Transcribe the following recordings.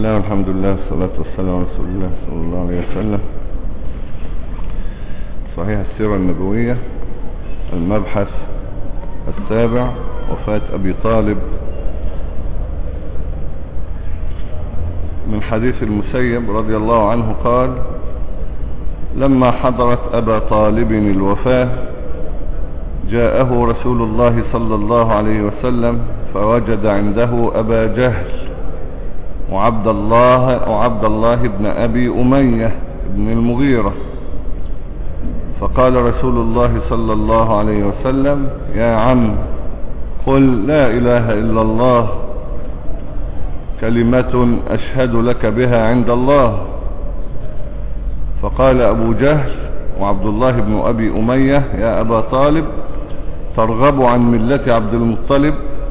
الله والحمد لله والصلاة والسلام على رسول الله صلى الله عليه وسلم. صحيح السيرة النبوية، المبحث السابع، وفاة أبي طالب. من حديث المسيب رضي الله عنه قال: لما حضرت أبا طالب الوفاة جاءه رسول الله صلى الله عليه وسلم فوجد عنده أبا جهل وعبد الله بن أبي أمية بن المغيرة، فقال رسول الله صلى الله عليه وسلم: يا عم، قل لا إله إلا الله، كلمة أشهد لك بها عند الله. فقال أبو جهل وعبد الله بن أبي أمية: يا أبا طالب، ترغب عن ملة عبد المطلب؟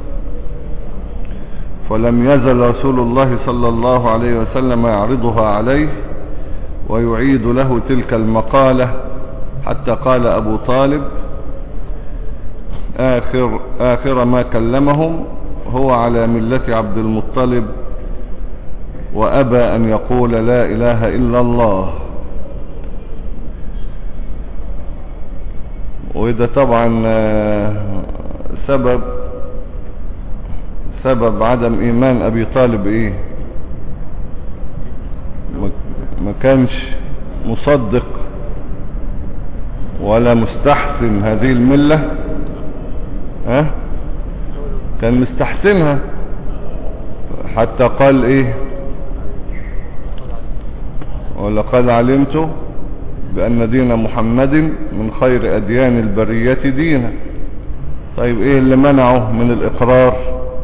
فلم يزل رسول الله صلى الله عليه وسلم يعرضها عليه ويعيد له تلك المقالة، حتى قال أبو طالب آخر ما كلمهم: هو على ملة عبد المطلب وأبى أن يقول لا إله إلا الله. وإذا طبعا سبب عدم إيمان أبي طالب إيه؟ ما كانش مصدق ولا مستحسن هذه الملة، كان مستحسنها، حتى قال إيه؟ ولقد علمت بأن دين محمد من خير أديان البرية دينا. طيب إيه اللي منعه من الإقرار؟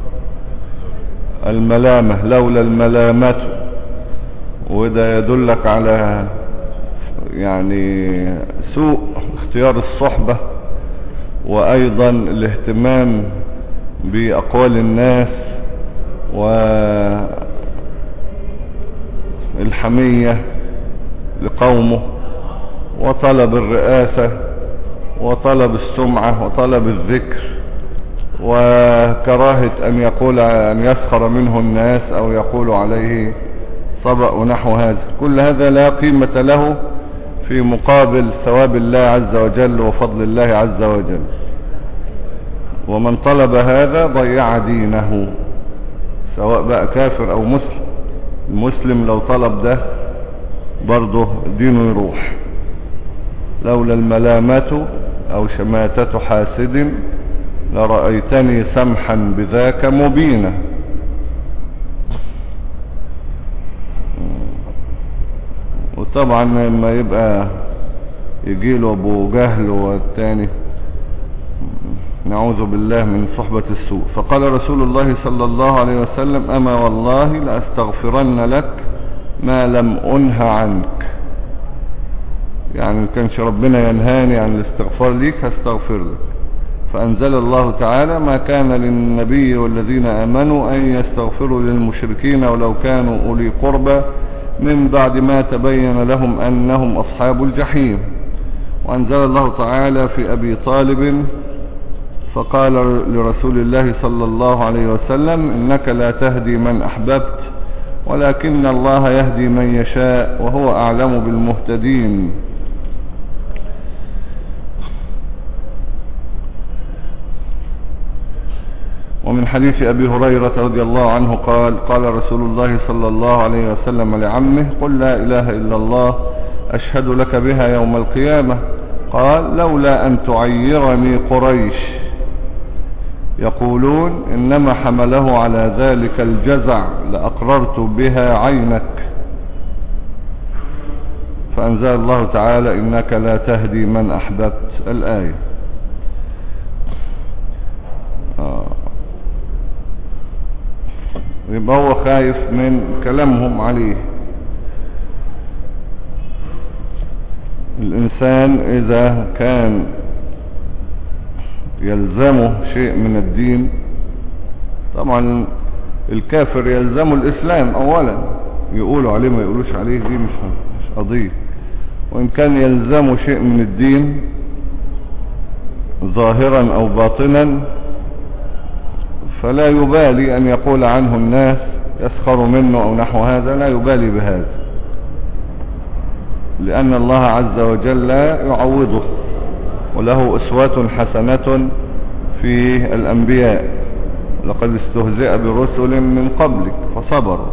الملامة، لولا الملامة. وده يدلك على يعني سوء اختيار الصحبة، وأيضا الاهتمام بأقوال الناس والحمية لقومه، وطلب الرئاسة وطلب السمعة وطلب الذكر، وكراهة أن يسخر منه الناس أو يقول عليه طبأ ونحو هذا. كل هذا لا قيمة له في مقابل ثواب الله عز وجل وفضل الله عز وجل. ومن طلب هذا ضيع دينه، سواء بقى كافر أو مسلم. المسلم لو طلب ده برضه دينه يروح. لولا الملامة أو شماتة حاسد لرأيتني سمحا بذاك مبينا. وطبعا لما يبقى يجيله أبو جهل والتاني، نعوذ بالله من صحبة السوء. فقال رسول الله صلى الله عليه وسلم: أما والله لأستغفرن لك ما لم أنه عنك. يعني كانش ربنا ينهاني عن الاستغفار ليك هستغفر لك. فأنزل الله تعالى: ما كان للنبي والذين آمنوا أن يستغفروا للمشركين ولو كانوا أولي قربى من بعد ما تبين لهم أنهم أصحاب الجحيم. وأنزل الله تعالى في أبي طالب فقال لرسول الله صلى الله عليه وسلم: إنك لا تهدي من أحببت ولكن الله يهدي من يشاء وهو أعلم بالمهتدين. ومن حديث أبي هريرة رضي الله عنه قال: قال رسول الله صلى الله عليه وسلم لعمه: قل لا إله إلا الله أشهد لك بها يوم القيامة. قال: لولا أن تعيرني قريش يقولون إنما حمله على ذلك الجزع لأقررت بها عينك. فأنزل الله تعالى: إنك لا تهدي من أحببت، الآية. يبقى هو خايف من كلامهم عليه. الإنسان إذا كان يلزمه شيء من الدين، طبعا الكافر يلزمه الإسلام أولا، يقولوا عليه ما يقولوش عليه دي مش قضية. وإن كان يلزمه شيء من الدين ظاهرا أو باطنا فلا يبالي أن يقول عنه الناس يسخر منه أو نحو هذا لا يبالي بهذا، لأن الله عز وجل يعوضه، وله أسوة حسنة في الأنبياء، لقد استهزئ برسل من قبلك فصبروا.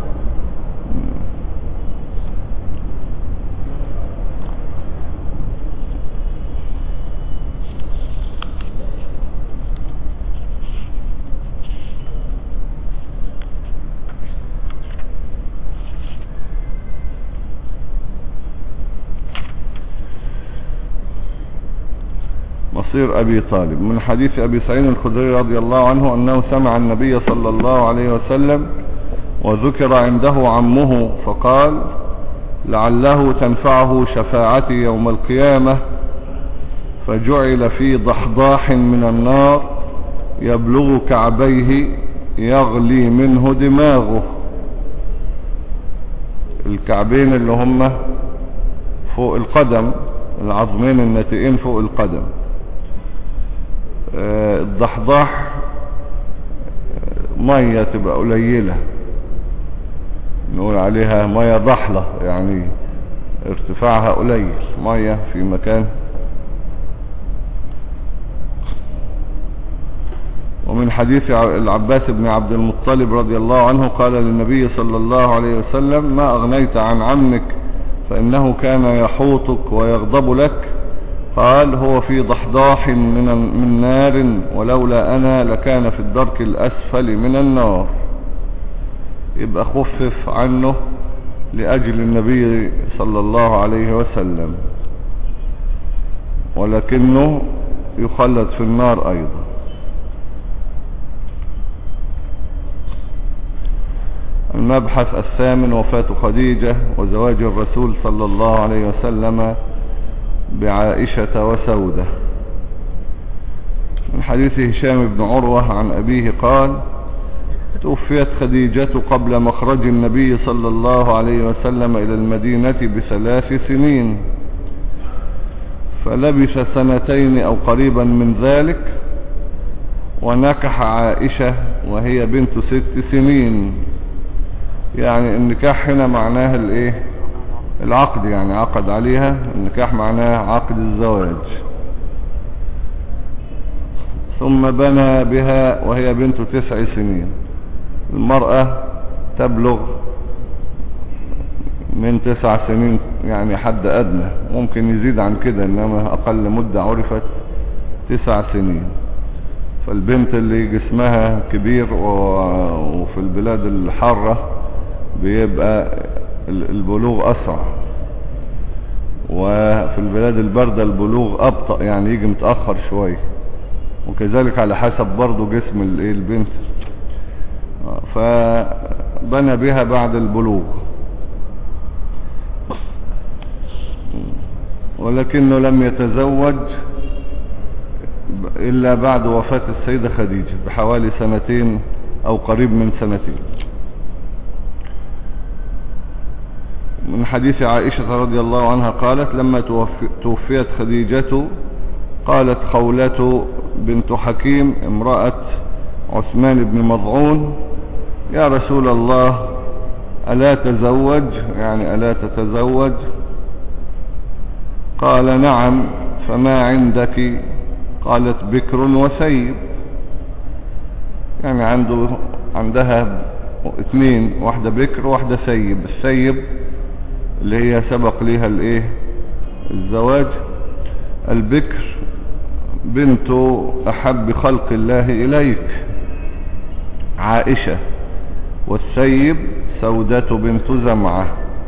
مصير أبي طالب. من حديث أبي سعيد الخدري رضي الله عنه أنه سمع النبي صلى الله عليه وسلم وذكر عنده عمه فقال: لعله تنفعه شفاعتي يوم القيامة، فجعل في ضحضاح من النار يبلغ كعبيه يغلي منه دماغه. الكعبين اللي هم فوق القدم، العظمين الناتئين فوق القدم. الضحضاح مية تبقى قليلة، نقول عليها مية ضحلة، يعني ارتفاعها قليل، مية في مكان. ومن حديث العباس بن عبد المطلب رضي الله عنه قال للنبي صلى الله عليه وسلم: ما أغنيت عن عمك فإنه كان يحوطك ويغضب لك؟ قال: هو في ضحضاح من نار، ولولا أنا لكان في الدرك الأسفل من النار. يبقى خفف عنه لأجل النبي صلى الله عليه وسلم، ولكنه يخلد في النار أيضا. المبحث الثامن: وفاة خديجة وزواج الرسول صلى الله عليه وسلم بعائشة وسودة. من حديث هشام بن عروة عن أبيه قال: توفيت خديجة قبل مخرج النبي صلى الله عليه وسلم إلى المدينة ب3 سنين، فلبث 2 أو قريبا من ذلك، ونكح عائشة وهي بنت 6 سنين. يعني النكاح هنا معناه الايه؟ العقد، يعني عقد عليها. النكاح معناه عقد الزواج. ثم بنى بها وهي بنت 9 سنين. المرأة تبلغ من 9 سنين يعني حد أدنى، ممكن يزيد عن كده، إنما أقل مدة عرفت 9 سنين. فالبنت اللي جسمها كبير وفي البلاد الحارة بيبقى البلوغ أسرع، وفي البلاد الباردة البلوغ أبطأ، يعني يجي متأخر شوية، وكذلك على حسب برضو جسم البنت. فبنى بها بعد البلوغ، ولكنه لم يتزوج إلا بعد وفاة السيدة خديجة بحوالي 2 أو قريب من 2. من حديث عائشة رضي الله عنها قالت: لما توفيت خديجة قالت خولة بنت حكيم امرأة عثمان بن مضعون: يا رسول الله ألا تزوج، يعني ألا تتزوج؟ قال: نعم، فما عندك؟ قالت: بكر وسيب. يعني عندها 2، واحدة بكر وواحدة سيب. السيب اللي هي سبق ليها الايه؟ الزواج. البكر بنت أحب خلق الله إليك عائشة، والسيب سودة بنت زمعة.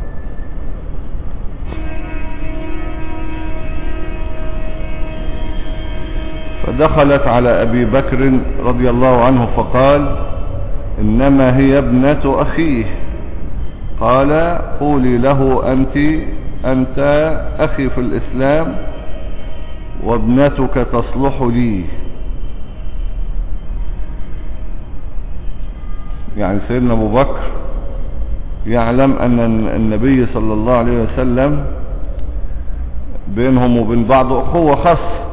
فدخلت على أبي بكر رضي الله عنه فقال: إنما هي ابنة أخيه. قال: قولي له أنت أخي في الإسلام، وابنتك تصلح لي. يعني سيدنا أبو بكر يعلم أن النبي صلى الله عليه وسلم بينهم وبين بعض أخوة خاصة،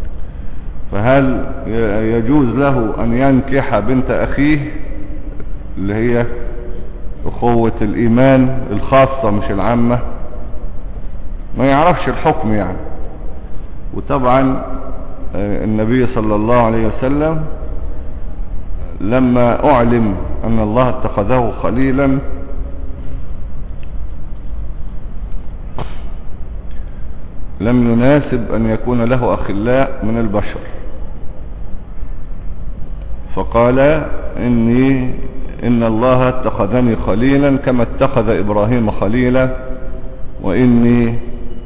فهل يجوز له أن ينكح بنت أخيه اللي هي أخوة الإيمان الخاصة مش العامة، ما يعرفش الحكم يعني. وطبعا النبي صلى الله عليه وسلم لما أعلم أن الله اتخذه خليلا لم يناسب أن يكون له أخلاء من البشر، فقال إن الله اتخذني خليلا كما اتخذ إبراهيم خليلا، وإني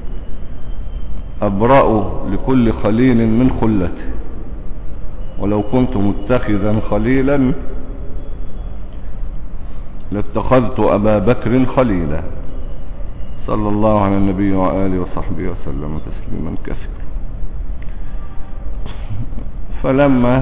أبرأ لكل خليل من خلته، ولو كنت متخذا خليلا لاتخذت أبا بكر خليلا، صلى الله على النبي وآله وصحبه وسلم تسليما كثيرا. فلما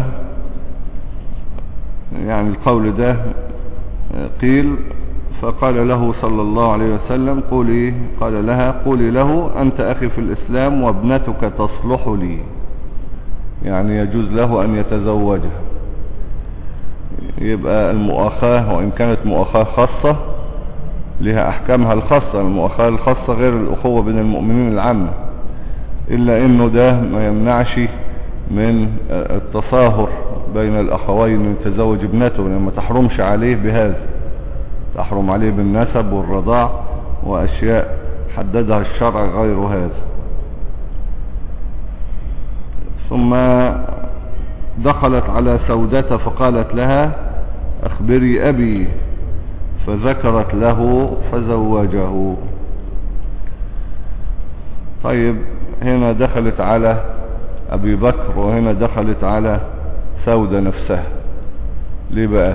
يعني القول ده قيل، فقال له صلى الله عليه وسلم قال لها قولي له أنت أخي في الإسلام وابنتك تصلح لي، يعني يجوز له أن يتزوجها. يبقى المؤاخاة وإن كانت مؤاخاة خاصة لها أحكامها الخاصة، المؤاخاة الخاصة غير الأخوة بين المؤمنين العامة، إلا إنه ده ما يمنعش من التصاهر بين الأخوين يتزوج ابنته، لما تحرمش عليه بهذا، تحرم عليه بالنسب والرضاع وأشياء حددها الشرع غير هذا. ثم دخلت على سودة فقالت لها أخبري أبي، فذكرت له فزوجه. طيب هنا دخلت على أبي بكر وهنا دخلت على سودة نفسها، ليه بقى؟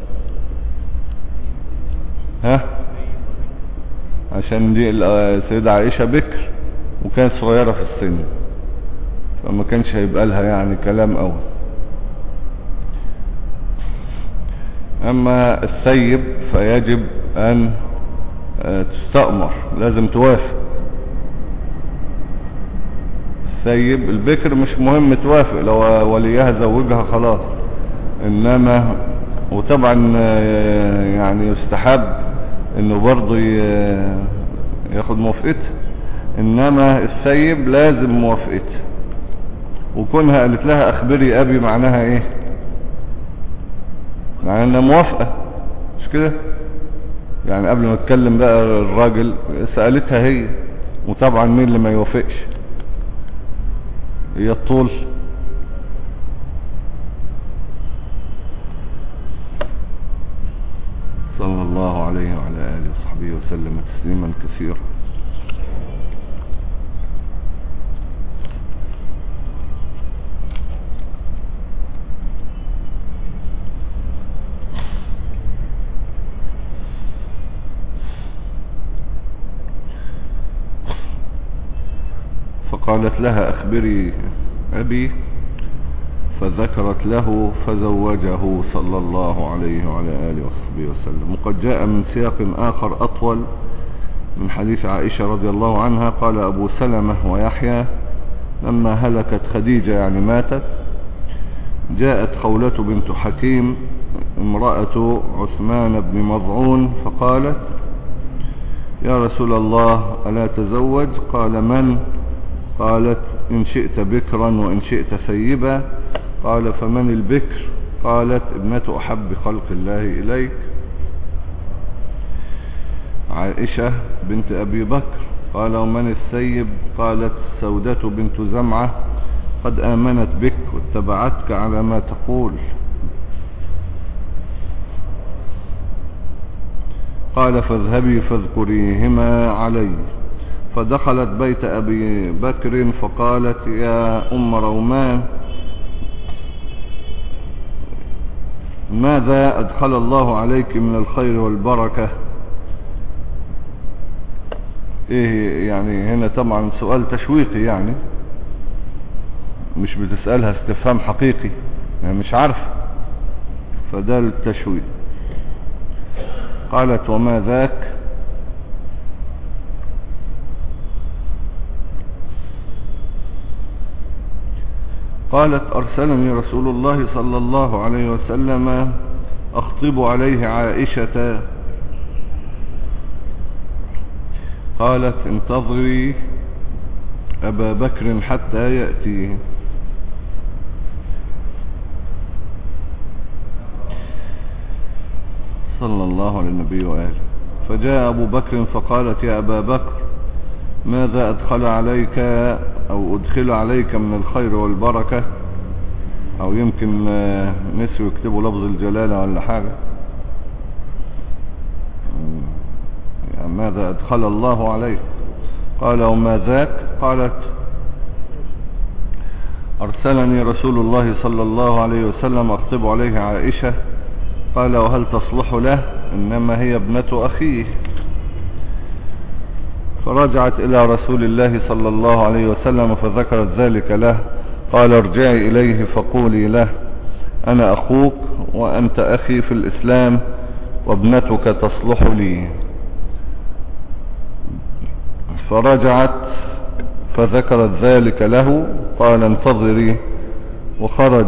عشان دي السيدة عائشة بكر وكانت صغيرة في السن، فما كانش هيبقى لها يعني كلام أول. أما السيب فيجب أن تستأمر، لازم توافق. السيب البكر مش مهم توافق، لو وليها زوجها خلاص. إنما وطبعا يعني يستحب انه برضه ياخد موافقتها، انما السيب لازم موافقتها. وكونها قالت لها اخبري ابي معناها ايه؟ معناها انها موافقة، مش كده؟ يعني قبل ما تكلم بقى الراجل سألتها هي، وطبعا مين اللي ما يوافقش؟ هي الطول. صلى الله عليه وعلى آله وصحبه وسلم تسليما كثيرا. فقالت لها أخبري أبي، فذكرت له فزوجه صلى الله عليه وعلى آله وصحبه وسلم. وقد جاء من سياق آخر أطول من حديث عائشة رضي الله عنها، قال أبو سلمة ويحيى لما هلكت خديجة يعني ماتت، جاءت خولة بنت حكيم امرأة عثمان بن مضعون فقالت يا رسول الله ألا تزوج؟ قال من؟ قالت إن شئت بكرا وإن شئت ثيبا. قال فمن البكر؟ قالت ابنة أحب خلق الله إليك عائشة بنت أبي بكر. قال ومن الثيب؟ قالت سودة بنت زمعة قد آمنت بك واتبعتك على ما تقول. قال فاذهبي فاذكريهما علي. فدخلت بيت أبي بكر فقالت يا أم رومان ماذا أدخل الله عليك من الخير والبركة؟ ايه يعني هنا طبعا سؤال تشويقي، يعني مش بتسألها استفهام حقيقي، يعني مش عارف، فده التشويق. قالت وما ذاك؟ قالت أرسلني رسول الله صلى الله عليه وسلم أخطب عليه عائشة. قالت انتظري أبا بكر حتى يأتي. صلى الله على النبي وآله. فجاء أبو بكر فقالت يا أبا بكر ماذا أدخل عليك أو أدخل عليك من الخير والبركة، أو يمكن نسوا يكتبوا لفظ الجلالة ولا حاجة، يعني ماذا أدخل الله عليك؟ قال وما ذاك؟ قالت أرسلني رسول الله صلى الله عليه وسلم أخطب عليه عائشة. قال وهل تصلح له؟ إنما هي ابنة أخيه. فرجعت إلى رسول الله صلى الله عليه وسلم فذكرت ذلك له. قال ارجعي إليه فقولي له أنا أخوك وأنت أخي في الإسلام وابنتك تصلح لي. فرجعت فذكرت ذلك له. قال انتظري، وخرج.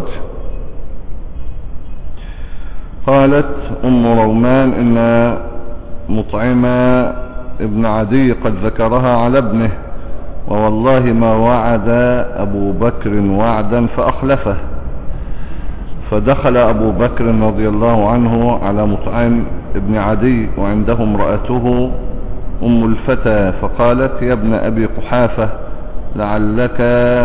قالت أم رومان إن مطعم ابن عدي قد ذكرها على ابنه، ووالله ما وعد أبو بكر وعدا فأخلفه. فدخل أبو بكر رضي الله عنه على مطعم ابن عدي وعنده امرأته أم الفتى، فقالت يا ابن أبي قحافة لعلك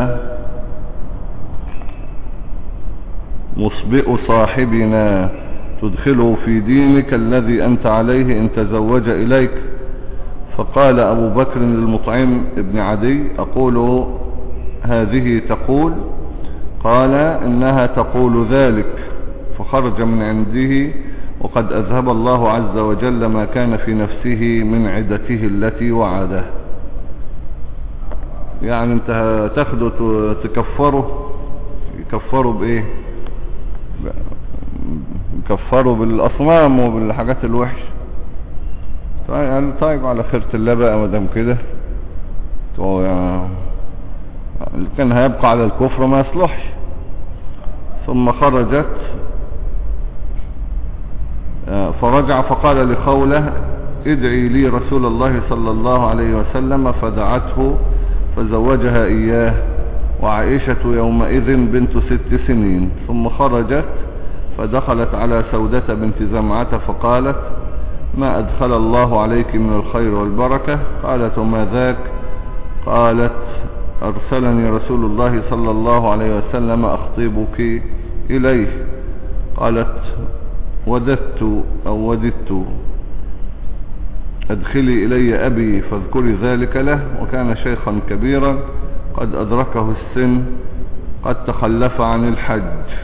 مصبئ صاحبنا تدخله في دينك الذي أنت عليه إن تزوج إليك. فقال أبو بكر للمطعم ابن عدي أقول هذه تقول؟ قال إنها تقول ذلك. فخرج من عنده وقد أذهب الله عز وجل ما كان في نفسه من عدته التي وعده. يعني انت تاخده تكفره، يكفره بايه؟ يكفره بالاصنام وبالحاجات الوحش. طيب على خيرة الله بقى مدام كده، كان هيبقى على الكفر ما يصلحش. ثم خرجت فرجع فقال لخولة ادعي لي رسول الله صلى الله عليه وسلم، فدعته فزوجها إياه، وعائشة يومئذ بنت 6 سنين. ثم خرجت فدخلت على سودة بنت زمعة فقالت ما أدخل الله عليك من الخير والبركة؟ قالت وما ذاك؟ قالت أرسلني رسول الله صلى الله عليه وسلم أخطبك إليه. قالت وددت أدخلي إلي أبي فاذكري ذلك له، وكان شيخا كبيرا قد أدركه السن قد تخلف عن الحج.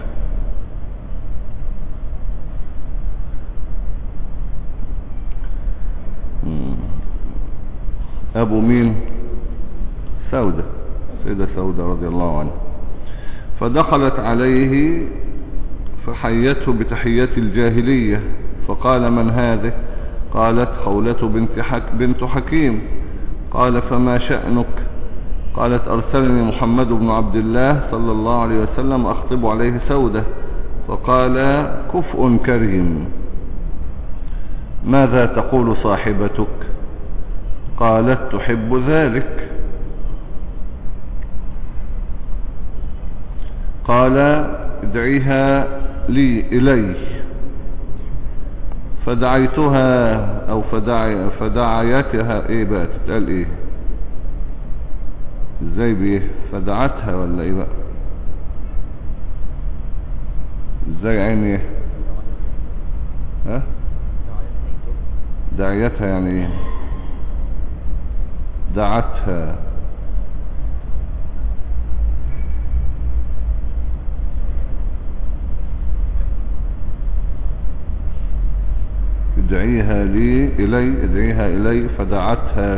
أبو مين؟ سودة، سيدة سودة رضي الله عنها. فدخلت عليه فحيته بتحية الجاهلية، فقال من هذه؟ قالت خولة بنت حكيم. قال فما شأنك؟ قالت أرسلني محمد بن عبد الله صلى الله عليه وسلم أخطب عليه سودة. فقال كفء كريم. ماذا تقول صاحبتك؟ قالت تحب ذلك. قال ادعيها لي إلي. فدعيتها أو فدعيتها ايه بقى تتقال ايه ازاي بيه؟ فدعتها ولا ايه بقى؟ ازاي عيني؟ ها دعيتها يعني ايه؟ دعتها. ادعيها لي إلي، ادعيها إلي فدعتها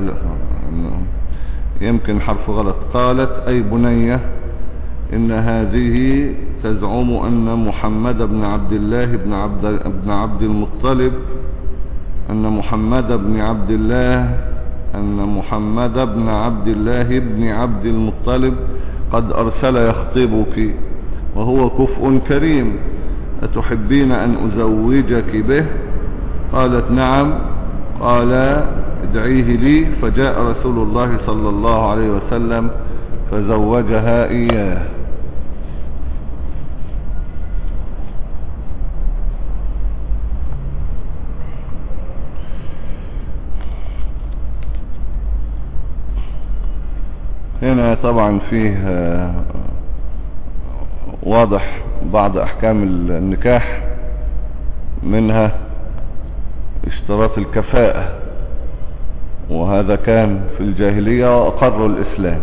يمكن حرف غلط. قالت أي بنية إن هذه تزعم أن محمد بن عبد الله بن عبد المطلب أن محمد بن عبد الله بن عبد المطلب قد أرسل يخطبك وهو كفء كريم، أتحبين أن أزوجك به؟ قالت نعم. قال ادعيه لي. فجاء رسول الله صلى الله عليه وسلم فزوجها إياه. هنا طبعا فيه واضح بعض أحكام النكاح، منها اشتراط الكفاءة، وهذا كان في الجاهلية وأقر الإسلام.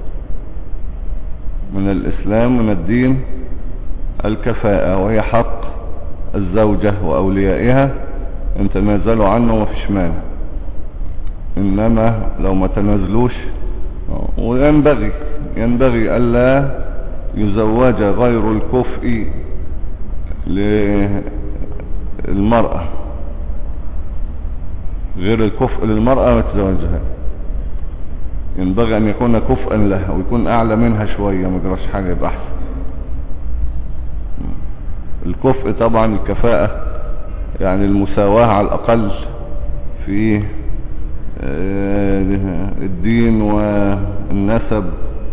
من الإسلام من الدين الكفاءة، وهي حق الزوجة وأوليائها إن تنازلوا عنه ما فيش مانع، إنما لو ما تنازلوش. وينبغي ألا يزوج غير الكفء للمرأة، غير الكفء للمرأة ما تزوجها. ينبغي أن يكون كفءا لها ويكون أعلى منها شوية، ما يجراش حاجة، يبقى أحسن. الكفء طبعا الكفاءة يعني المساواة على الأقل في الدين والنسب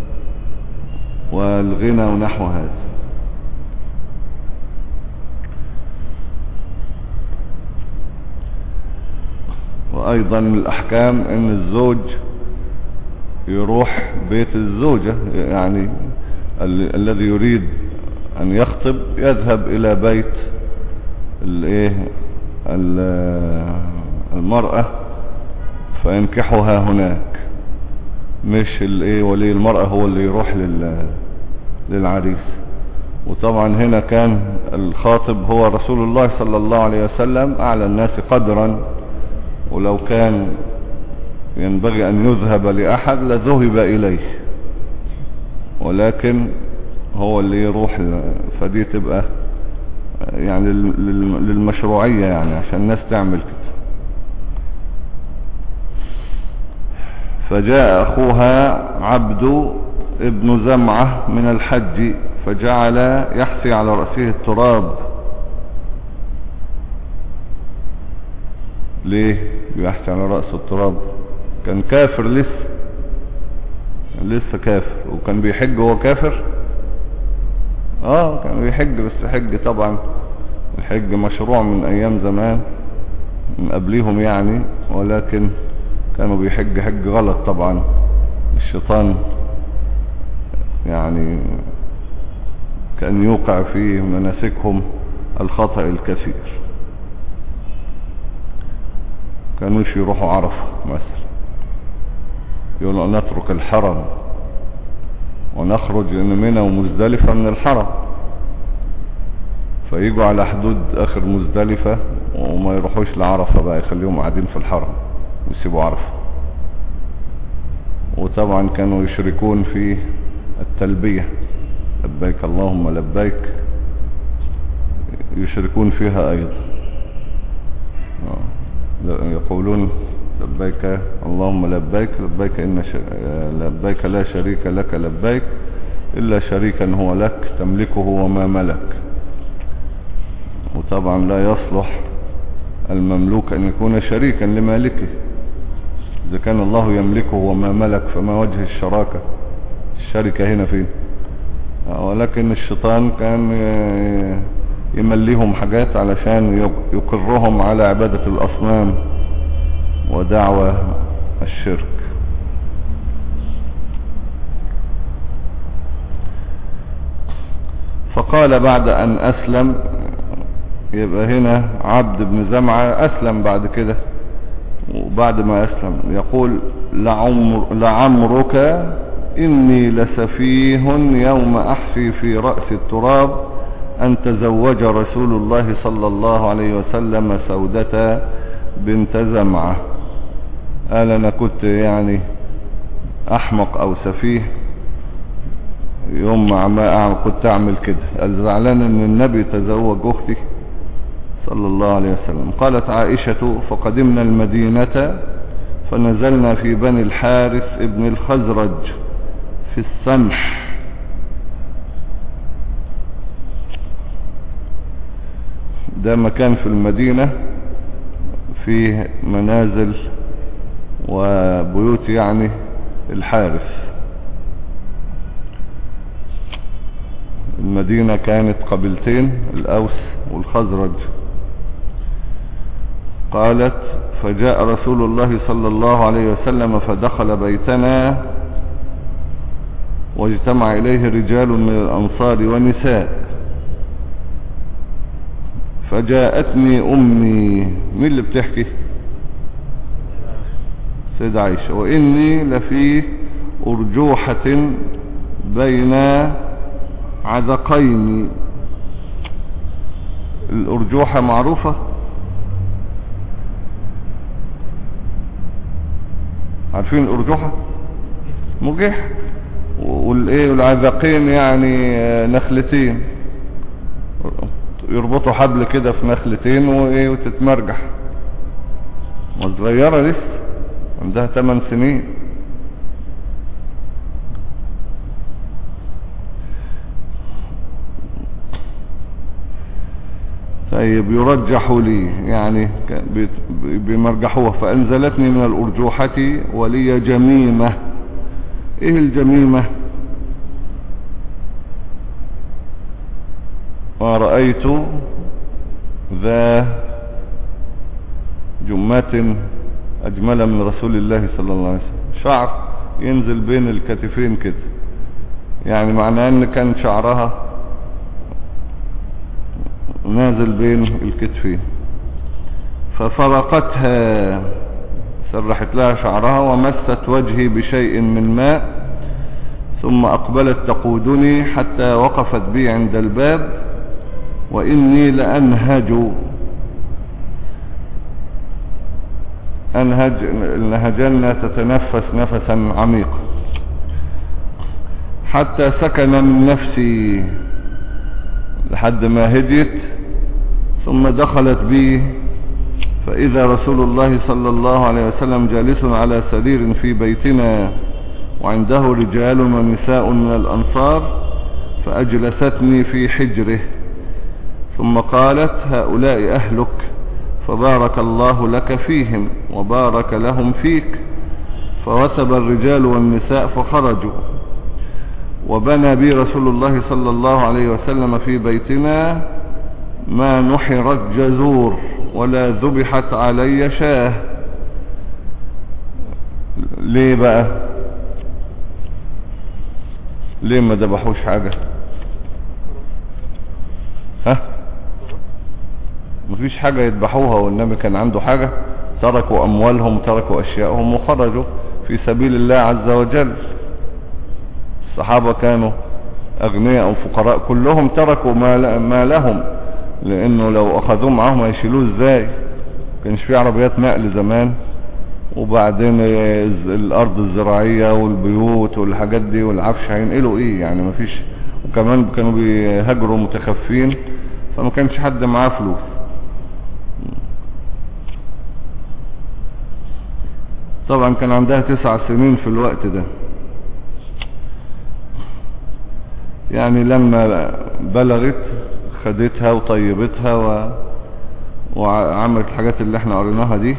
والغنى ونحو هذا. وأيضا من الأحكام أن الزوج يروح بيت الزوجة، يعني الذي يريد أن يخطب يذهب إلى بيت المرأة فينكحها هناك، مش ولي المرأة هو اللي يروح للعريس. وطبعا هنا كان الخاطب هو رسول الله صلى الله عليه وسلم أعلى الناس قدرا، ولو كان ينبغي أن يذهب لأحد لذهب إليه، ولكن هو اللي يروح. فدي تبقى يعني للمشروعية، يعني عشان الناس تعمل كده. فجاء أخوها عبد ابن زمعة من الحج فجعل يحثي على رأسه التراب. ليه يحثي على رأسه التراب؟ كان كافر لسه كافر، وكان بيحج وهو كافر. كان بيحج، بس حج طبعا الحج مشروع من ايام زمان من قبليهم يعني، ولكن كانوا بيحج حج غلط طبعا. الشيطان يعني كان يوقع في مناسكهم الخطأ الكثير. كانوش يروحوا عرفة مثلا، يقولوا نترك الحرم ونخرج منى ومزدلفة من الحرم، فيجوا على حدود اخر مزدلفة وما يروحوش لعرفة بقى، يخليهم قاعدين في الحرم ويسيبوا عرفة. وطبعا كانوا يشركون في التلبية، لبيك اللهم لبيك، يشركون فيها ايضا. يقولون لبيك اللهم لبيك، لبيك لبيك لا شريك لك لبيك إلا شريكا هو لك تملكه وما ملك. وطبعا لا يصلح المملوك أن يكون شريكا لمالكه، إذا كان الله يملكه وما ملك فما وجه الشركة هنا فين؟ ولكن الشيطان كان يمليهم حاجات علشان يقرهم على عبادة الأصنام ودعوة الشرك. فقال بعد أن أسلم، يبقى هنا عبد بن زمعة أسلم بعد كده، وبعد ما أسلم يقول لعمرك إني لسفيه يوم أحفي في رأس التراب أن تزوج رسول الله صلى الله عليه وسلم سودة بنت زمعة. قال أنا كنت يعني أحمق أو سفيه يوم ما كنت أعمل كده. قال زعلان أن النبي تزوج أختي صلى الله عليه وسلم. قالت عائشة فقدمنا المدينة فنزلنا في بني الحارث ابن الخزرج في السمح. ده مكان في المدينة فيه منازل وبيوت يعني الحارس. المدينة كانت قبيلتين، الأوس والخزرج. قالت فجاء رسول الله صلى الله عليه وسلم فدخل بيتنا واجتمع إليه رجال من الأنصار ونساء، فجاءتني أمي. مين اللي بتحكي؟ سيدة عائشة. وإني لفي أرجوحة بين عذقين. الأرجوحة معروفة، عارفين الأرجوحة؟ مجيح. والعذقين يعني نخلتين، يربطوا حبل كده في نخلتين وتتمرجح. صغيرة لسه، عندها 8 سنين. طيب يرجح لي يعني بيمرجحوها. فأنزلتني من الأرجوحة ولي جميمة. ايه الجميمة؟ ورأيت ذا جمات أجمل من رسول الله صلى الله عليه وسلم. شعر ينزل بين الكتفين كده، يعني معناه ان كان شعرها نازل بين الكتفين. ففرقتها، سرحت لها شعرها، ومست وجهي بشيء من ماء، ثم أقبلت تقودني حتى وقفت بي عند الباب، وإني لأنهج. النهجن تتنفس نفسا عميقا حتى سكن من نفسي، لحد ما هديت. ثم دخلت بي فإذا رسول الله صلى الله عليه وسلم جالس على سرير في بيتنا، وعنده رجال ونساء من الأنصار، فأجلستني في حجره. ثم قالت هؤلاء أهلك، فبارك الله لك فيهم وبارك لهم فيك. فوثب الرجال والنساء فخرجوا، وبنى بي رسول الله صلى الله عليه وسلم في بيتنا ما نحرت جزور ولا ذبحت علي شاه. ليه بقى؟ ليه ما ذبحوش حاجة؟ مفيش حاجة يذبحوها، والنبي كان عنده حاجة؟ تركوا أموالهم وتركوا أشياءهم وخرجوا في سبيل الله عز وجل. الصحابة كانوا أغنياء أو فقراء، كلهم تركوا ما لهم، لأنه لو أخذوه معهم هيشيلوه ازاي؟ كانش في عربيات نقل زمان، وبعدين الأرض الزراعية والبيوت والحاجات دي والعفش هينقلوا ايه يعني؟ مفيش. وكمان كانوا بيهاجروا متخفين، فما كانش حد معاه فلوس. طبعا كان عندها 9 سنين في الوقت ده. يعني لما بلغت خدتها وطيبتها وعملت الحاجات اللي احنا قريناها دي،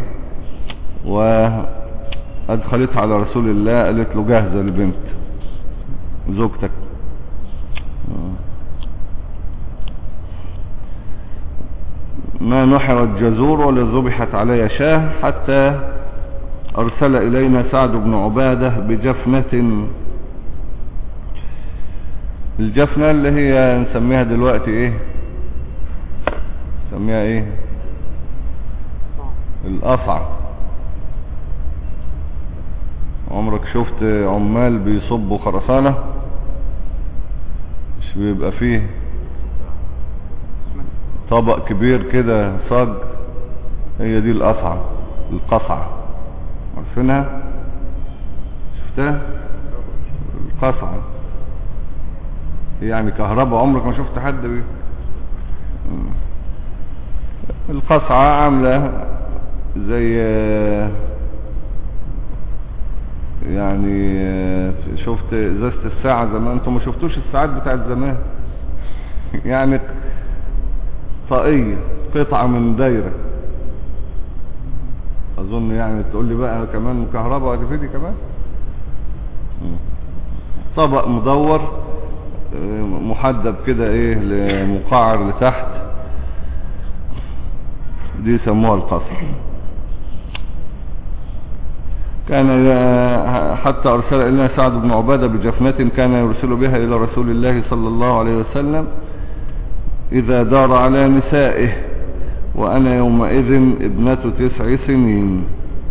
وادخلتها على رسول الله. قالت له جاهزة لبنت زوجتك. ما نحرت جزور ولا ذبحت علي شاه، حتى أرسل إلينا سعد بن عبادة بجفنة. الجفنة اللي هي نسميها دلوقتي ايه؟ نسميها ايه؟ القصع. عمرك شفت عمال بيصبوا خرسانة؟ مش بيبقى فيه طبق كبير كده صاج؟ هي دي القصعة، القصعة. عارفينها؟ شفتها؟ القصعة يعني كهرباء. عمرك ما شفت حد القصعة عاملة زي يعني شفت ازازة الساعة زمان؟ انتم ما شفتوش الساعات بتاعت زمان يعني طائية، قطعة من دايرة. اظن يعني تقول لي بقى كمان كهرباء هتفيدي كمان. طبق مدور محدب كده ايه لمقعر لتحت، دي يسموها القصر. كان حتى أرسل إلينا سعد بن عبادة بجفنة كان يرسل بها إلى رسول الله صلى الله عليه وسلم إذا دار على نسائه، وأنا يومئذ ابنة 9 سنين.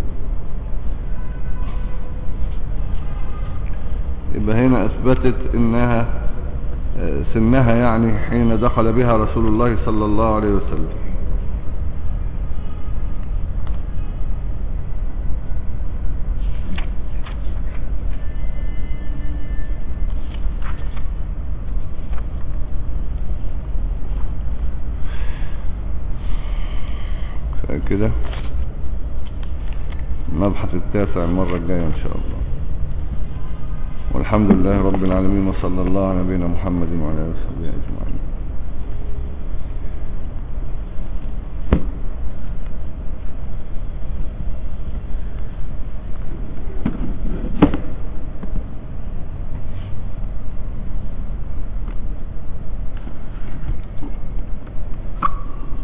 يبقى هنا أثبتت إنها سنها يعني حين دخل بها رسول الله صلى الله عليه وسلم. كده المبحث التاسع المرة الجاية إن شاء الله. والحمد لله رب العالمين، وصلى الله على نبينا محمد وعلى آله وصحبه أجمعين.